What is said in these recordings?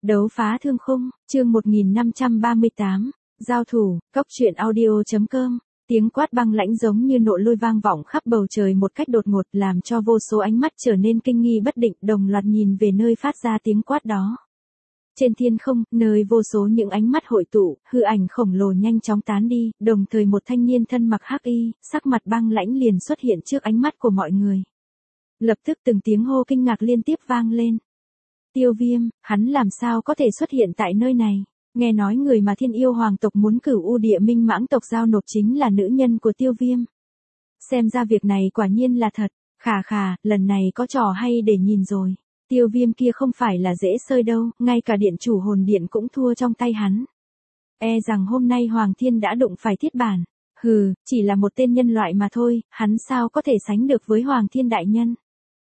Đấu phá thương khung, chương 1538, giao thủ, cốc truyện audio.com. Tiếng quát băng lãnh giống như nộ lôi vang vọng khắp bầu trời một cách đột ngột làm cho vô số ánh mắt trở nên kinh nghi bất định đồng loạt nhìn về nơi phát ra tiếng quát đó. Trên thiên không, nơi vô số những ánh mắt hội tụ, hư ảnh khổng lồ nhanh chóng tán đi, đồng thời một thanh niên thân mặc hắc y, sắc mặt băng lãnh liền xuất hiện trước ánh mắt của mọi người. Lập tức từng tiếng hô kinh ngạc liên tiếp vang lên. Tiêu Viêm, hắn làm sao có thể xuất hiện tại nơi này? Nghe nói người mà Thiên Yêu Hoàng tộc muốn cửu U Địa Minh Mãng tộc giao nộp chính là nữ nhân của Tiêu Viêm. Xem ra việc này quả nhiên là thật, khà, lần này có trò hay để nhìn rồi. Tiêu Viêm kia không phải là dễ sơi đâu, ngay cả điện chủ hồn điện cũng thua trong tay hắn. E rằng hôm nay Hoàng Thiên đã đụng phải thiết bản. Hừ, chỉ là một tên nhân loại mà thôi, hắn sao có thể sánh được với Hoàng Thiên đại nhân.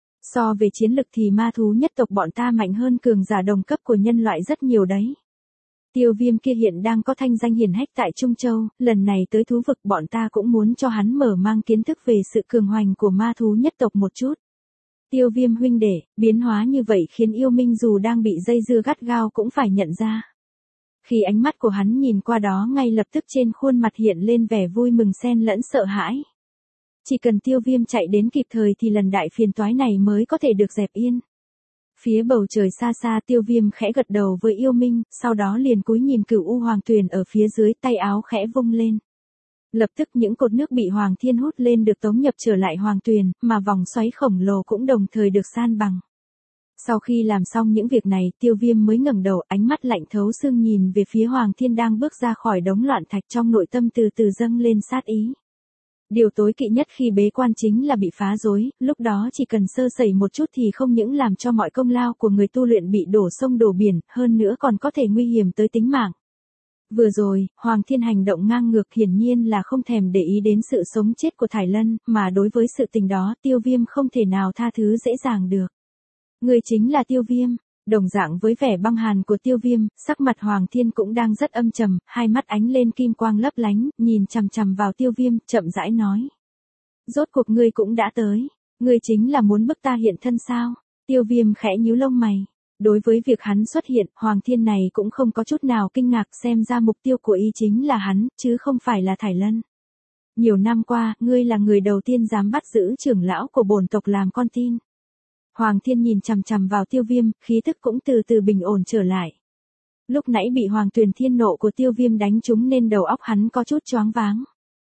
So về chiến lực thì ma thú nhất tộc bọn ta mạnh hơn cường giả đồng cấp của nhân loại rất nhiều đấy. Tiêu Viêm kia hiện đang có thanh danh hiển hách tại Trung Châu, lần này tới thú vực bọn ta cũng muốn cho hắn mở mang kiến thức về sự cường hoành của ma thú nhất tộc một chút. Tiêu Viêm huynh đệ, biến hóa như vậy khiến yêu minh dù đang bị dây dưa gắt gao cũng phải nhận ra. Khi ánh mắt của hắn nhìn qua đó ngay lập tức trên khuôn mặt hiện lên vẻ vui mừng xen lẫn sợ hãi. Chỉ cần Tiêu Viêm chạy đến kịp thời thì lần đại phiền toái này mới có thể được dẹp yên. Phía bầu trời xa xa Tiêu Viêm khẽ gật đầu với yêu minh, sau đó liền cúi nhìn cửu U Hoàng Tuyền ở phía dưới, tay áo khẽ vung lên. Lập tức những cột nước bị Hoàng Thiên hút lên được tống nhập trở lại Hoàng Tuyền, mà vòng xoáy khổng lồ cũng đồng thời được san bằng. Sau khi làm xong những việc này, Tiêu Viêm mới ngẩng đầu, ánh mắt lạnh thấu xương nhìn về phía Hoàng Thiên đang bước ra khỏi đống loạn thạch, trong nội tâm từ từ dâng lên sát ý. Điều tối kỵ nhất khi bế quan chính là bị phá rối, lúc đó chỉ cần sơ sẩy một chút thì không những làm cho mọi công lao của người tu luyện bị đổ sông đổ biển, hơn nữa còn có thể nguy hiểm tới tính mạng. Vừa rồi, Hoàng Thiên hành động ngang ngược hiển nhiên là không thèm để ý đến sự sống chết của Thải Lân, mà đối với sự tình đó Tiêu Viêm không thể nào tha thứ dễ dàng được. Người chính là Tiêu Viêm. Đồng dạng với vẻ băng hàn của Tiêu Viêm, sắc mặt Hoàng Thiên cũng đang rất âm trầm, hai mắt ánh lên kim quang lấp lánh, nhìn chằm chằm vào Tiêu Viêm, chậm rãi nói. Rốt cuộc ngươi cũng đã tới, ngươi chính là muốn bức ta hiện thân sao? Tiêu Viêm khẽ nhíu lông mày. Đối với việc hắn xuất hiện, Hoàng Thiên này cũng không có chút nào kinh ngạc, xem ra mục tiêu của y chính là hắn, chứ không phải là Thải Lân. Nhiều năm qua, ngươi là người đầu tiên dám bắt giữ trưởng lão của bổn tộc làm con tin. Hoàng Thiên nhìn chằm chằm vào Tiêu Viêm, khí tức cũng từ từ bình ổn trở lại. Lúc nãy bị Hoàng Tuyền thiên nộ của Tiêu Viêm đánh trúng nên đầu óc hắn có chút choáng váng.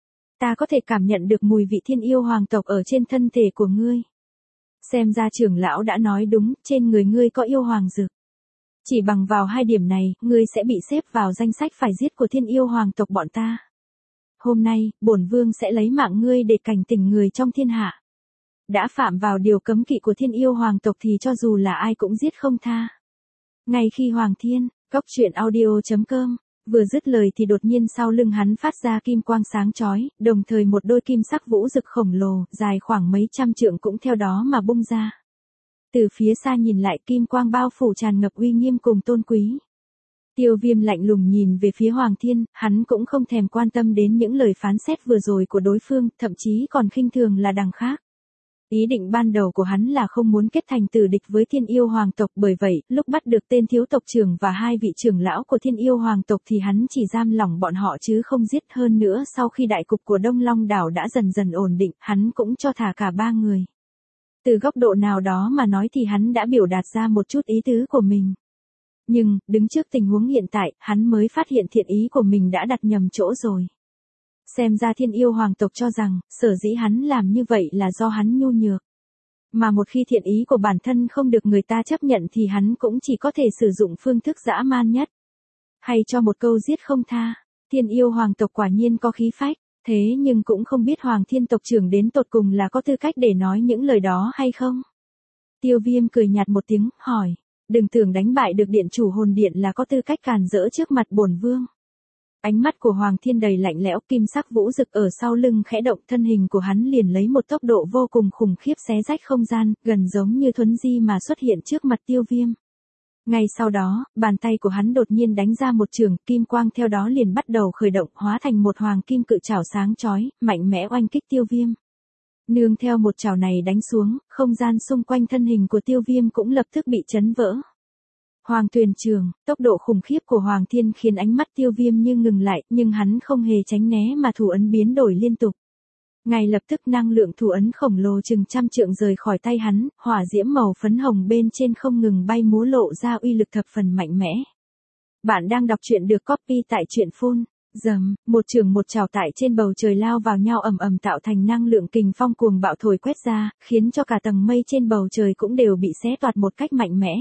Ta có thể cảm nhận được mùi vị Thiên Yêu Hoàng tộc ở trên thân thể của ngươi. Xem ra trưởng lão đã nói đúng, trên người ngươi có yêu hoàng dược. Chỉ bằng vào hai điểm này, ngươi sẽ bị xếp vào danh sách phải giết của Thiên Yêu Hoàng tộc bọn ta. Hôm nay, bổn vương sẽ lấy mạng ngươi để cảnh tỉnh người trong thiên hạ. Đã phạm vào điều cấm kỵ của Thiên Yêu Hoàng tộc thì cho dù là ai cũng giết không tha. Ngay khi Hoàng Thiên, cốc truyện audio.com, vừa dứt lời thì đột nhiên sau lưng hắn phát ra kim quang sáng chói, đồng thời một đôi kim sắc vũ rực khổng lồ, dài khoảng mấy trăm trượng cũng theo đó mà bung ra. Từ phía xa nhìn lại kim quang bao phủ tràn ngập uy nghiêm cùng tôn quý. Tiêu Viêm lạnh lùng nhìn về phía Hoàng Thiên, hắn cũng không thèm quan tâm đến những lời phán xét vừa rồi của đối phương, thậm chí còn khinh thường là đằng khác. Ý định ban đầu của hắn là không muốn kết thành tử địch với Thiên Yêu Hoàng tộc, bởi vậy, lúc bắt được tên thiếu tộc trưởng và hai vị trưởng lão của Thiên Yêu Hoàng tộc thì hắn chỉ giam lỏng bọn họ chứ không giết. Hơn nữa sau khi đại cục của Đông Long đảo đã dần dần ổn định, hắn cũng cho thả cả ba người. Từ góc độ nào đó mà nói thì hắn đã biểu đạt ra một chút ý tứ của mình. Nhưng, đứng trước tình huống hiện tại, hắn mới phát hiện thiện ý của mình đã đặt nhầm chỗ rồi. Xem ra Thiên Yêu Hoàng tộc cho rằng, sở dĩ hắn làm như vậy là do hắn nhu nhược. Mà một khi thiện ý của bản thân không được người ta chấp nhận thì hắn cũng chỉ có thể sử dụng phương thức dã man nhất. Hay cho một câu giết không tha. Thiên Yêu Hoàng tộc quả nhiên có khí phách, thế nhưng cũng không biết Hoàng Thiên tộc trưởng đến tột cùng là có tư cách để nói những lời đó hay không. Tiêu Viêm cười nhạt một tiếng, hỏi, đừng tưởng đánh bại được điện chủ hồn điện là có tư cách càn rỡ trước mặt bổn vương. Ánh mắt của Hoàng Thiên đầy lạnh lẽo, kim sắc vũ rực ở sau lưng khẽ động, thân hình của hắn liền lấy một tốc độ vô cùng khủng khiếp xé rách không gian, gần giống như thuấn di mà xuất hiện trước mặt Tiêu Viêm. Ngay sau đó, bàn tay của hắn đột nhiên đánh ra một chưởng, kim quang theo đó liền bắt đầu khởi động, hóa thành một hoàng kim cự trảo sáng chói, mạnh mẽ oanh kích Tiêu Viêm. Nương theo một trảo này đánh xuống, không gian xung quanh thân hình của Tiêu Viêm cũng lập tức bị chấn vỡ. Hoàng thuyền trưởng, tốc độ khủng khiếp của Hoàng Thiên khiến ánh mắt Tiêu Viêm như ngừng lại, nhưng hắn không hề tránh né mà thủ ấn biến đổi liên tục. Ngay lập tức năng lượng thủ ấn khổng lồ chừng trăm trượng rời khỏi tay hắn, hỏa diễm màu phấn hồng bên trên không ngừng bay múa lộ ra uy lực thập phần mạnh mẽ. Bạn đang đọc truyện được copy tại truyện phun. Dầm, một chưởng một chảo tại trên bầu trời lao vào nhau ầm ầm tạo thành năng lượng kình phong cuồng bạo thổi quét ra, khiến cho cả tầng mây trên bầu trời cũng đều bị xé toạc một cách mạnh mẽ.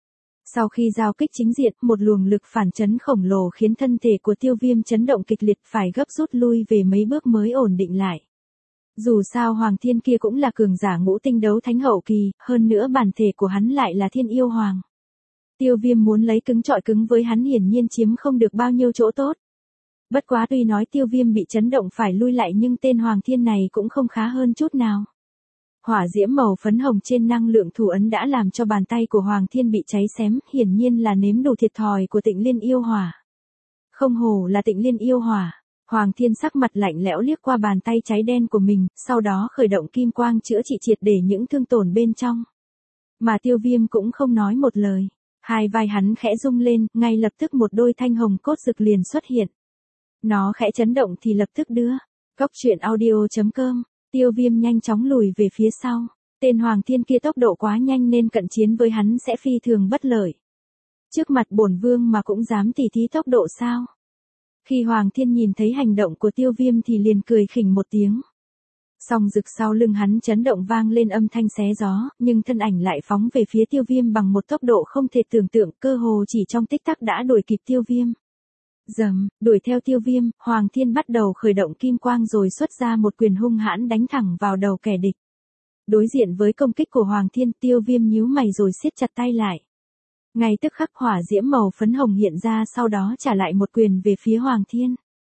Sau khi giao kích chính diện, một luồng lực phản chấn khổng lồ khiến thân thể của Tiêu Viêm chấn động kịch liệt phải gấp rút lui về mấy bước mới ổn định lại. Dù sao Hoàng Thiên kia cũng là cường giả ngũ tinh đấu thánh hậu kỳ, hơn nữa bản thể của hắn lại là Thiên Yêu Hoàng. Tiêu Viêm muốn lấy cứng trọi cứng với hắn hiển nhiên chiếm không được bao nhiêu chỗ tốt. Bất quá tuy nói Tiêu Viêm bị chấn động phải lui lại nhưng tên Hoàng Thiên này cũng không khá hơn chút nào. Hỏa diễm màu phấn hồng trên năng lượng thủ ấn đã làm cho bàn tay của Hoàng Thiên bị cháy xém, hiển nhiên là nếm đủ thiệt thòi của Tịnh Liên Yêu Hỏa. Không hổ là Tịnh Liên Yêu Hỏa. Hoàng Thiên sắc mặt lạnh lẽo liếc qua bàn tay cháy đen của mình, sau đó khởi động kim quang chữa trị triệt để những thương tổn bên trong. Mà Tiêu Viêm cũng không nói một lời. Hai vai hắn khẽ rung lên, ngay lập tức một đôi thanh hồng cốt rực liền xuất hiện. Nó khẽ chấn động thì lập tức đưa. Cốc truyện audio.com. Tiêu Viêm nhanh chóng lùi về phía sau. Tên Hoàng Thiên kia tốc độ quá nhanh nên cận chiến với hắn sẽ phi thường bất lợi. Trước mặt bổn vương mà cũng dám tỉ thí tốc độ sao? Khi Hoàng Thiên nhìn thấy hành động của Tiêu Viêm thì liền cười khỉnh một tiếng. Song rực sau lưng hắn chấn động vang lên âm thanh xé gió, nhưng thân ảnh lại phóng về phía Tiêu Viêm bằng một tốc độ không thể tưởng tượng, cơ hồ chỉ trong tích tắc đã đuổi kịp Tiêu Viêm. Dầm, đuổi theo Tiêu Viêm, Hoàng Thiên bắt đầu khởi động kim quang rồi xuất ra một quyền hung hãn đánh thẳng vào đầu kẻ địch. Đối diện với công kích của Hoàng Thiên, Tiêu Viêm nhíu mày rồi siết chặt tay lại. Ngay tức khắc hỏa diễm màu phấn hồng hiện ra, sau đó trả lại một quyền về phía Hoàng Thiên.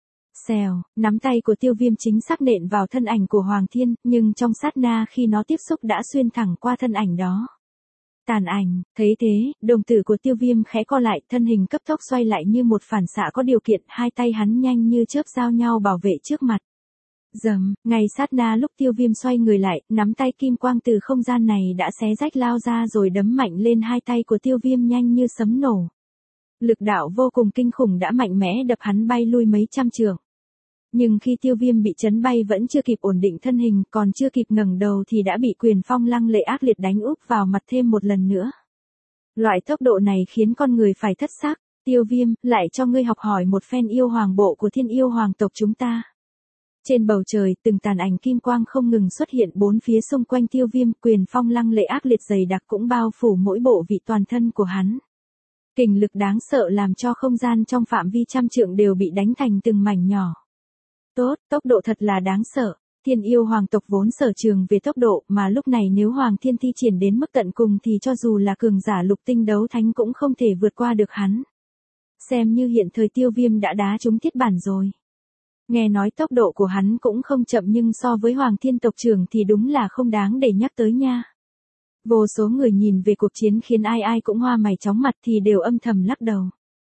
Xèo, nắm tay của Tiêu Viêm chính xác nện vào thân ảnh của Hoàng Thiên, nhưng trong sát na khi nó tiếp xúc đã xuyên thẳng qua thân ảnh đó. Tàn ảnh, thấy thế, đồng tử của Tiêu Viêm khẽ co lại, thân hình cấp tốc xoay lại như một phản xạ có điều kiện, hai tay hắn nhanh như chớp giao nhau bảo vệ trước mặt. Dầm, ngay sát na lúc Tiêu Viêm xoay người lại, nắm tay kim quang từ không gian này đã xé rách lao ra rồi đấm mạnh lên hai tay của Tiêu Viêm nhanh như sấm nổ. Lực đạo vô cùng kinh khủng đã mạnh mẽ đập hắn bay lui mấy trăm trượng. Nhưng khi Tiêu Viêm bị chấn bay vẫn chưa kịp ổn định thân hình, còn chưa kịp ngẩng đầu thì đã bị quyền phong lăng lệ ác liệt đánh úp vào mặt thêm một lần nữa. Loại tốc độ này khiến con người phải thất xác. Tiêu Viêm, lại cho ngươi học hỏi một phen yêu hoàng bộ của Thiên Yêu Hoàng tộc chúng ta. Trên bầu trời, từng tàn ảnh kim quang không ngừng xuất hiện bốn phía xung quanh Tiêu Viêm, quyền phong lăng lệ ác liệt dày đặc cũng bao phủ mỗi bộ vị toàn thân của hắn. Kình lực đáng sợ làm cho không gian trong phạm vi trăm trượng đều bị đánh thành từng mảnh nhỏ. Tốt, tốc độ thật là đáng sợ. Thiên Yêu Hoàng tộc vốn sở trường về tốc độ, mà lúc này nếu Hoàng Thiên thi triển đến mức tận cùng thì cho dù là cường giả lục tinh đấu thánh cũng không thể vượt qua được hắn. Xem như hiện thời Tiêu Viêm đã đá trúng thiết bản rồi. Nghe nói tốc độ của hắn cũng không chậm nhưng so với Hoàng Thiên tộc trưởng thì đúng là không đáng để nhắc tới nha. Vô số người nhìn về cuộc chiến khiến ai ai cũng hoa mày chóng mặt thì đều âm thầm lắc đầu.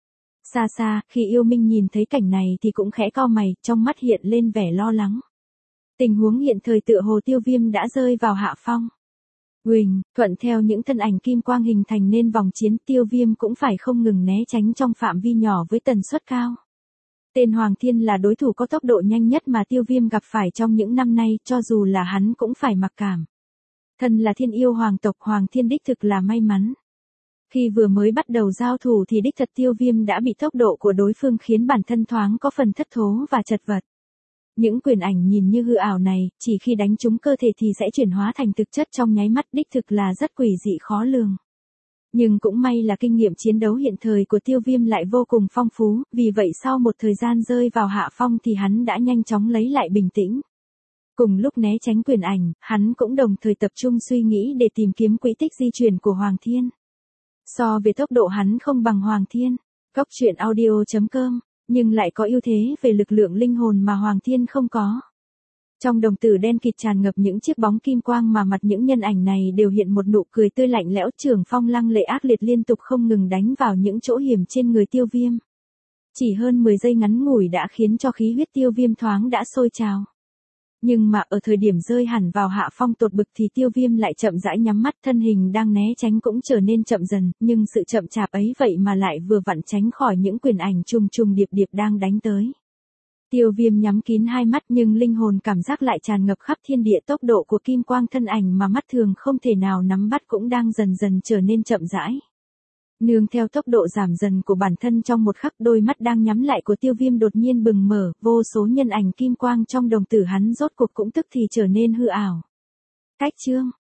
Xa xa, khi Yêu Minh nhìn thấy cảnh này thì cũng khẽ cau mày, trong mắt hiện lên vẻ lo lắng. Tình huống hiện thời tựa hồ Tiêu Viêm đã rơi vào hạ phong. Huỳnh, thuận theo những thân ảnh kim quang hình thành nên vòng chiến, Tiêu Viêm cũng phải không ngừng né tránh trong phạm vi nhỏ với tần suất cao. Tên Hoàng Thiên là đối thủ có tốc độ nhanh nhất mà Tiêu Viêm gặp phải trong những năm nay, cho dù là hắn cũng phải mặc cảm. Thân là Thiên Yêu Hoàng tộc, Hoàng Thiên đích thực là may mắn. Khi vừa mới bắt đầu giao thủ thì đích thật Tiêu Viêm đã bị tốc độ của đối phương khiến bản thân thoáng có phần thất thố và chật vật. Những quyền ảnh nhìn như hư ảo này, chỉ khi đánh trúng cơ thể thì sẽ chuyển hóa thành thực chất trong nháy mắt, đích thực là rất quỷ dị khó lường. Nhưng cũng may là kinh nghiệm chiến đấu hiện thời của Tiêu Viêm lại vô cùng phong phú, vì vậy sau một thời gian rơi vào hạ phong thì hắn đã nhanh chóng lấy lại bình tĩnh. Cùng lúc né tránh quyền ảnh, hắn cũng đồng thời tập trung suy nghĩ để tìm kiếm quỹ tích di chuyển của Hoàng Thiên. So về tốc độ hắn không bằng Hoàng Thiên, cốc truyện audio.com, nhưng lại có ưu thế về lực lượng linh hồn mà Hoàng Thiên không có. Trong đồng tử đen kịt tràn ngập những chiếc bóng kim quang mà mặt những nhân ảnh này đều hiện một nụ cười tươi lạnh lẽo, trường phong lăng lệ ác liệt liên tục không ngừng đánh vào những chỗ hiểm trên người Tiêu Viêm. Chỉ hơn 10 giây ngắn ngủi đã khiến cho khí huyết Tiêu Viêm thoáng đã sôi trào. Nhưng mà ở thời điểm rơi hẳn vào hạ phong tột bực thì Tiêu Viêm lại chậm rãi nhắm mắt, thân hình đang né tránh cũng trở nên chậm dần, nhưng sự chậm chạp ấy vậy mà lại vừa vặn tránh khỏi những quyền ảnh trùng trùng điệp điệp đang đánh tới. Tiêu Viêm nhắm kín hai mắt nhưng linh hồn cảm giác lại tràn ngập khắp thiên địa, tốc độ của kim quang thân ảnh mà mắt thường không thể nào nắm bắt cũng đang dần dần trở nên chậm rãi. Nương theo tốc độ giảm dần của bản thân trong một khắc, đôi mắt đang nhắm lại của Tiêu Viêm đột nhiên bừng mở, vô số nhân ảnh kim quang trong đồng tử hắn rốt cuộc cũng tức thì trở nên hư ảo. Cách chương